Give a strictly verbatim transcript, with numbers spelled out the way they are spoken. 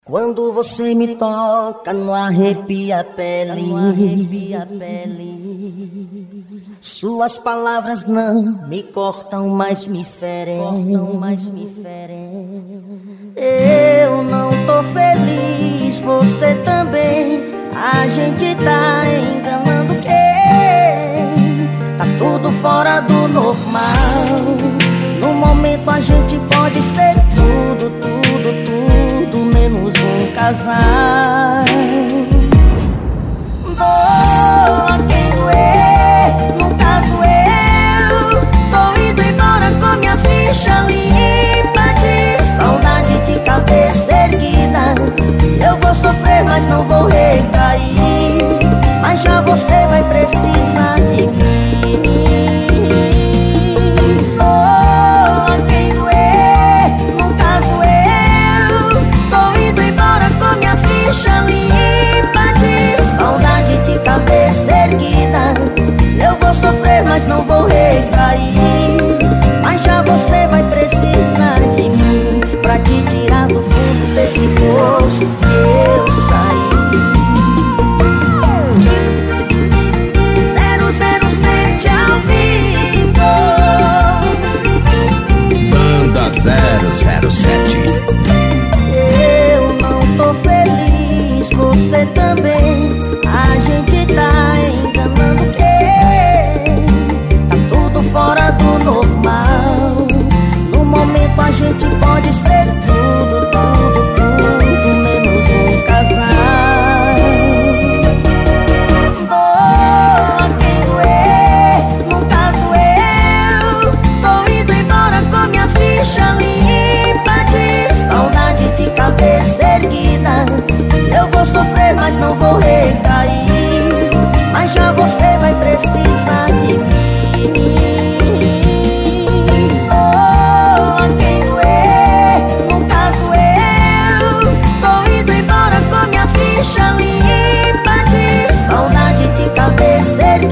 Quando você me toca, não arrepia a pele, não arrepia a pele. Suas palavras não me cortam, mas me ferem, cortam, mas me ferem. Eu não tô feliz, você também. A gente tá enganando quem? Tá tudo fora do normal. No momento a gente pode ser tudo, tudo, tudo menos um casal. Doa quem doer, no caso eu tô indo embora com minha ficha limpa de saudade de cabeça erguida. Eu vou sofrer, mas não vou recair, mas já você vai precisar de mim. Ficha limpa de saudade de cabeça erguida. Eu vou sofrer, mas não vou recair, mas já você vai precisar de mim pra te tirar do fundo desse poço que eu saí. zero zero sete ao vivo. Banda zero zero sete. Você também, a gente tá enganando quem? Tá tudo fora do normal. No momento a gente pode ser tudo, tudo, tudo menos um casal. Doa quem doer, no caso eu tô indo embora com minha ficha limpa de saudade de cabeça erguida. Eu vou sofrer, mas não vou recair,